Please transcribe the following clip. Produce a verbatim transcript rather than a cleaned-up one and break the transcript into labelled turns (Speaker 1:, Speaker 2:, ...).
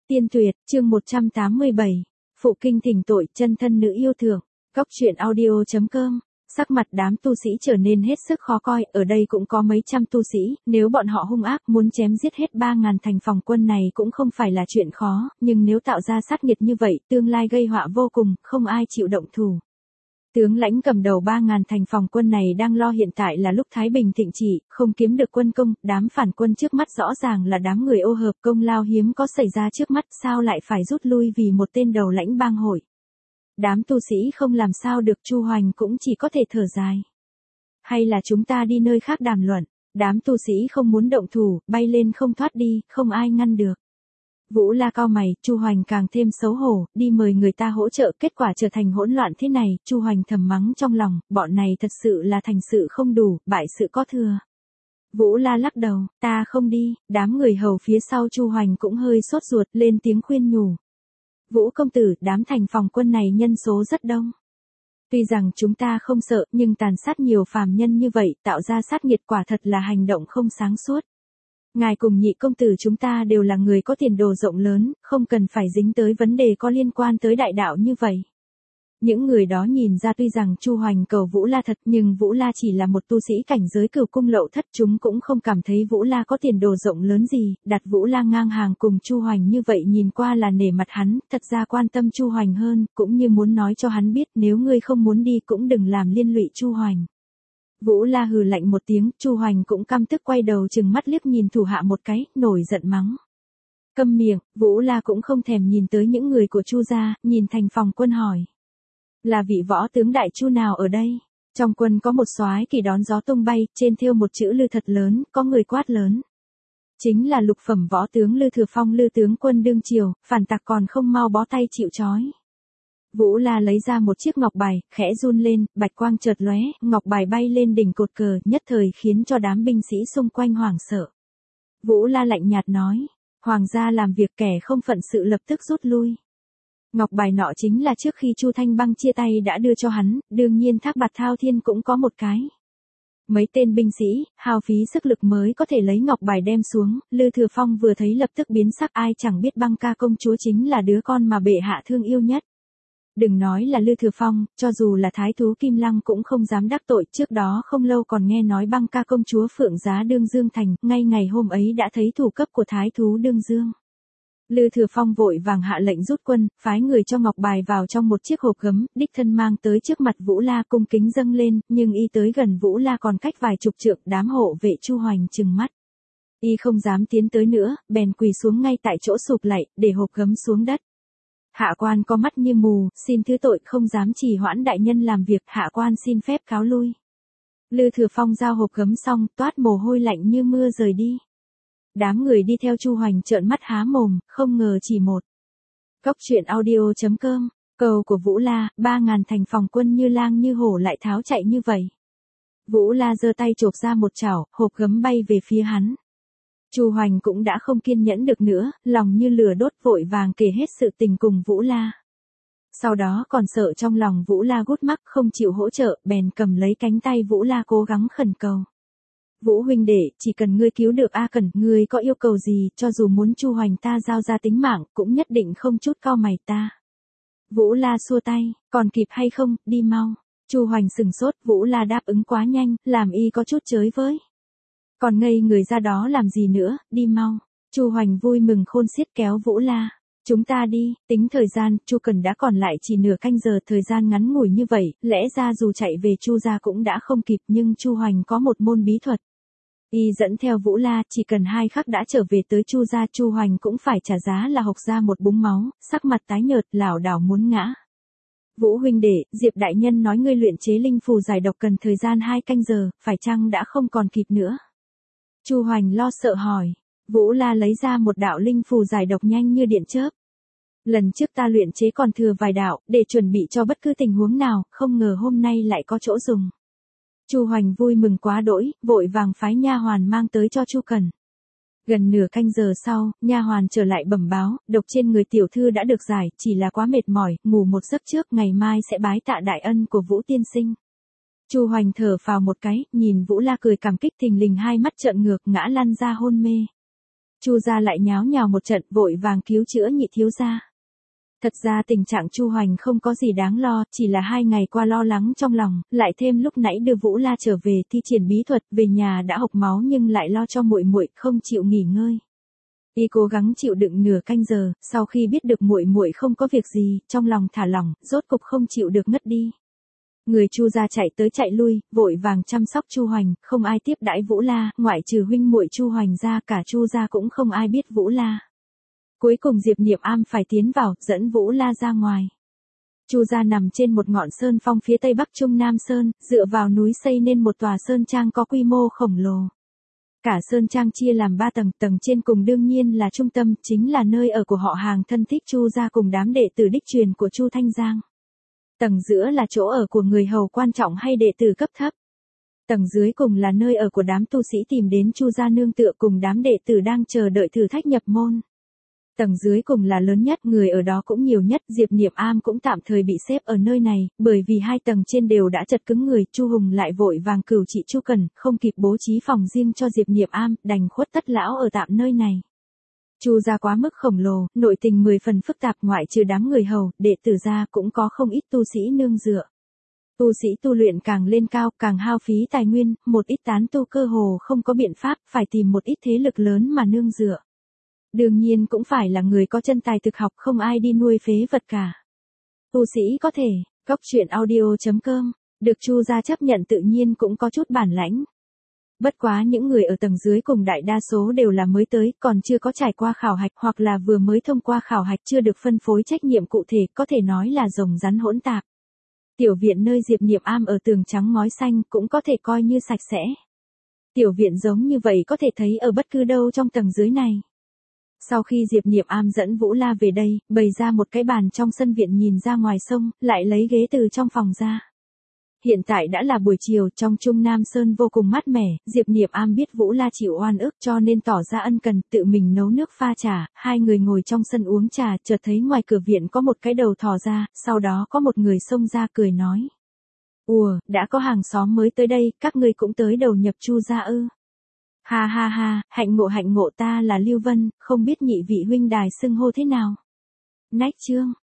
Speaker 1: Tiên Tuyệt, chương một trăm tám mươi bảy. Phụ kinh thỉnh tội, chân thân nữ yêu thượng. Góc truyện audio chấm com. Sắc mặt đám tu sĩ trở nên hết sức khó coi, ở đây cũng có mấy trăm tu sĩ, nếu bọn họ hung ác muốn chém giết hết ba ngàn thành phòng quân này cũng không phải là chuyện khó, nhưng nếu tạo ra sát nghiệt như vậy, tương lai gây họa vô cùng, không ai chịu động thủ. Tướng lãnh cầm đầu ba ngàn thành phòng quân này đang lo hiện tại là lúc Thái Bình thịnh trị, không kiếm được quân công, đám phản quân trước mắt rõ ràng là đám người ô hợp, công lao hiếm có xảy ra trước mắt, sao lại phải rút lui vì một tên đầu lãnh bang hội. Đám tu sĩ không làm sao được, Chu Hoành cũng chỉ có thể thở dài. Hay là chúng ta đi nơi khác đàm luận, đám tu sĩ không muốn động thủ, bay lên không thoát đi, không ai ngăn được. Vũ La cao mày, Chu Hoành càng thêm xấu hổ, đi mời người ta hỗ trợ, kết quả trở thành hỗn loạn thế này, Chu Hoành thầm mắng trong lòng, bọn này thật sự là thành sự không đủ, bại sự có thừa. Vũ La lắc đầu, ta không đi, đám người hầu phía sau Chu Hoành cũng hơi sốt ruột, lên tiếng khuyên nhủ. Vũ công tử, đám thành phòng quân này nhân số rất đông. Tuy rằng chúng ta không sợ, nhưng tàn sát nhiều phàm nhân như vậy, tạo ra sát nghiệt quả thật là hành động không sáng suốt. Ngài cùng nhị công tử chúng ta đều là người có tiền đồ rộng lớn, không cần phải dính tới vấn đề có liên quan tới đại đạo như vậy. Những người đó nhìn ra tuy rằng Chu Hoành cầu Vũ La thật, nhưng Vũ La chỉ là một tu sĩ cảnh giới cửu cung lậu thất, chúng cũng không cảm thấy Vũ La có tiền đồ rộng lớn gì, đặt Vũ La ngang hàng cùng Chu Hoành như vậy nhìn qua là nể mặt hắn, thật ra quan tâm Chu Hoành hơn, cũng như muốn nói cho hắn biết nếu ngươi không muốn đi cũng đừng làm liên lụy Chu Hoành. Vũ La hừ lạnh một tiếng, Chu Hoành cũng căm tức quay đầu chừng mắt liếc nhìn thủ hạ một cái, nổi giận mắng. Câm miệng, Vũ La cũng không thèm nhìn tới những người của Chu gia, nhìn thành phòng quân hỏi. Là vị võ tướng đại Chu nào ở đây? Trong quân có một soái kỳ đón gió tung bay, trên thêu một chữ Lư thật lớn, có người quát lớn. Chính là lục phẩm võ tướng Lư Thừa Phong, Lư tướng quân đương triều, phản tặc còn không mau bó tay chịu trói. Vũ La lấy ra một chiếc ngọc bài, khẽ run lên, bạch quang chợt lóe, ngọc bài bay lên đỉnh cột cờ, nhất thời khiến cho đám binh sĩ xung quanh hoảng sợ. Vũ La lạnh nhạt nói, hoàng gia làm việc, kẻ không phận sự lập tức rút lui. Ngọc bài nọ chính là trước khi Chu Thanh Băng chia tay đã đưa cho hắn, đương nhiên Thác Bạt Thao Thiên cũng có một cái. Mấy tên binh sĩ, hao phí sức lực mới có thể lấy ngọc bài đem xuống, Lư Thừa Phong vừa thấy lập tức biến sắc, ai chẳng biết Băng Ca công chúa chính là đứa con mà bệ hạ thương yêu nhất. Đừng nói là Lư Thừa Phong, cho dù là Thái thú Kim Lăng cũng không dám đắc tội, trước đó không lâu còn nghe nói Băng Ca công chúa Phượng Giá Đương Dương thành, ngay ngày hôm ấy đã thấy thủ cấp của Thái thú Đương Dương. Lư Thừa Phong vội vàng hạ lệnh rút quân, phái người cho ngọc bài vào trong một chiếc hộp gấm, đích thân mang tới trước mặt Vũ La cung kính dâng lên, nhưng y tới gần Vũ La còn cách vài chục trượng, đám hộ vệ Chu Hoành trừng mắt. Y không dám tiến tới nữa, bèn quỳ xuống ngay tại chỗ sụp lạy, để hộp gấm xuống đất. Hạ quan có mắt như mù, xin thứ tội, không dám trì hoãn đại nhân làm việc, hạ quan xin phép cáo lui. Lư Thừa Phong giao hộp gấm xong, toát mồ hôi lạnh như mưa rời đi. Đám người đi theo Chu Hoành trợn mắt há mồm, không ngờ chỉ một. Góc truyện audio chấm com, cầu của Vũ La, ba ngàn thành phòng quân như lang như hổ lại tháo chạy như vậy. Vũ La giơ tay chộp ra một chảo, hộp gấm bay về phía hắn. Chu Hoành cũng đã không kiên nhẫn được nữa, lòng như lửa đốt, vội vàng kể hết sự tình cùng Vũ La. Sau đó còn sợ trong lòng Vũ La gút mắc không chịu hỗ trợ, bèn cầm lấy cánh tay Vũ La cố gắng khẩn cầu. Vũ huynh đệ, chỉ cần ngươi cứu được A Cẩn, ngươi có yêu cầu gì, cho dù muốn Chu Hoành ta giao ra tính mạng, cũng nhất định không chút cau mày ta. Vũ La xua tay, còn kịp hay không, đi mau. Chu Hoành sừng sốt, Vũ La đáp ứng quá nhanh, làm y có chút chới với. Còn ngây người ra đó làm gì nữa, đi mau. Chu Hoành vui mừng khôn xiết kéo Vũ La. Chúng ta đi, tính thời gian, Chu Cần đã còn lại chỉ nửa canh giờ, thời gian ngắn ngủi như vậy, lẽ ra dù chạy về Chu gia cũng đã không kịp, nhưng Chu Hoành có một môn bí thuật. Y dẫn theo Vũ La, chỉ cần hai khắc đã trở về tới Chu gia, Chu Hoành cũng phải trả giá là hộc ra một búng máu, sắc mặt tái nhợt, lảo đảo muốn ngã. Vũ huynh đệ, Diệp đại nhân nói ngươi luyện chế linh phù giải độc cần thời gian hai canh giờ, phải chăng đã không còn kịp nữa? Chu Hoành lo sợ hỏi. Vũ La lấy ra một đạo linh phù giải độc nhanh như điện chớp. Lần trước ta luyện chế còn thừa vài đạo, để chuẩn bị cho bất cứ tình huống nào, không ngờ hôm nay lại có chỗ dùng. Chu Hoành vui mừng quá đỗi, vội vàng phái nha hoàn mang tới cho Chu Cần. Gần nửa canh giờ sau, nha hoàn trở lại bẩm báo, độc trên người tiểu thư đã được giải, chỉ là quá mệt mỏi, ngủ một giấc trước, ngày mai sẽ bái tạ đại ân của Vũ tiên sinh. Chu Hoành thở phào một cái, nhìn Vũ La cười cảm kích, thình lình hai mắt trợn ngược, ngã lăn ra hôn mê. Chu gia lại nháo nhào một trận, vội vàng cứu chữa nhị thiếu gia. Thật ra tình trạng Chu Hoành không có gì đáng lo, chỉ là hai ngày qua lo lắng trong lòng, lại thêm lúc nãy đưa Vũ La trở về thi triển bí thuật, về nhà đã hộc máu nhưng lại lo cho muội muội, không chịu nghỉ ngơi. Y cố gắng chịu đựng nửa canh giờ, sau khi biết được muội muội không có việc gì, trong lòng thả lỏng, rốt cục không chịu được ngất đi. Người Chu gia chạy tới chạy lui, vội vàng chăm sóc Chu Hoành, không ai tiếp đãi Vũ La, ngoại trừ huynh muội Chu Hoành ra, cả Chu gia cũng không ai biết Vũ La. Cuối cùng Diệp Niệm Am phải tiến vào, dẫn Vũ La ra ngoài. Chu gia nằm trên một ngọn sơn phong phía tây bắc Trung Nam Sơn, dựa vào núi xây nên một tòa sơn trang có quy mô khổng lồ. Cả sơn trang chia làm ba tầng, tầng trên cùng đương nhiên là trung tâm, chính là nơi ở của họ hàng thân thích Chu gia cùng đám đệ tử đích truyền của Chu Thanh Giang. Tầng giữa là chỗ ở của người hầu quan trọng hay đệ tử cấp thấp. Tầng dưới cùng là nơi ở của đám tu sĩ tìm đến Chu gia nương tựa cùng đám đệ tử đang chờ đợi thử thách nhập môn. Tầng dưới cùng là lớn nhất, người ở đó cũng nhiều nhất, Diệp Niệm Am cũng tạm thời bị xếp ở nơi này, bởi vì hai tầng trên đều đã chật cứng người, Chu Hùng lại vội vàng cửu trị Chu Cần, không kịp bố trí phòng riêng cho Diệp Niệm Am, đành khuất tất lão ở tạm nơi này. Chu gia quá mức khổng lồ, nội tình mười phần phức tạp, ngoại trừ đám người hầu, đệ tử gia cũng có không ít tu sĩ nương dựa. Tu sĩ tu luyện càng lên cao, càng hao phí tài nguyên, một ít tán tu cơ hồ không có biện pháp, phải tìm một ít thế lực lớn mà nương dựa. Đương nhiên cũng phải là người có chân tài thực học, không ai đi nuôi phế vật cả. Tu sĩ có thể, góc truyện audio chấm com, được Chu gia chấp nhận tự nhiên cũng có chút bản lãnh. Bất quá những người ở tầng dưới cùng đại đa số đều là mới tới, còn chưa có trải qua khảo hạch hoặc là vừa mới thông qua khảo hạch chưa được phân phối trách nhiệm cụ thể, có thể nói là rồng rắn hỗn tạp. Tiểu viện nơi Diệp Niệm Am ở tường trắng ngói xanh cũng có thể coi như sạch sẽ. Tiểu viện giống như vậy có thể thấy ở bất cứ đâu trong tầng dưới này. Sau khi Diệp Niệm Am dẫn Vũ La về đây, bày ra một cái bàn trong sân viện nhìn ra ngoài sông, lại lấy ghế từ trong phòng ra. Hiện tại đã là buổi chiều, trong Trung Nam Sơn vô cùng mát mẻ, Diệp Niệm Am biết Vũ La chịu oan ức cho nên tỏ ra ân cần, tự mình nấu nước pha trà, hai người ngồi trong sân uống trà, chợt thấy ngoài cửa viện có một cái đầu thò ra, sau đó có một người xông ra cười nói. Ùa, đã có hàng xóm mới tới đây, các ngươi cũng tới đầu nhập Chu gia ư. Ha ha ha, hạnh ngộ hạnh ngộ, ta là Lưu Vân, không biết nhị vị huynh đài xưng hô thế nào. Nách chương.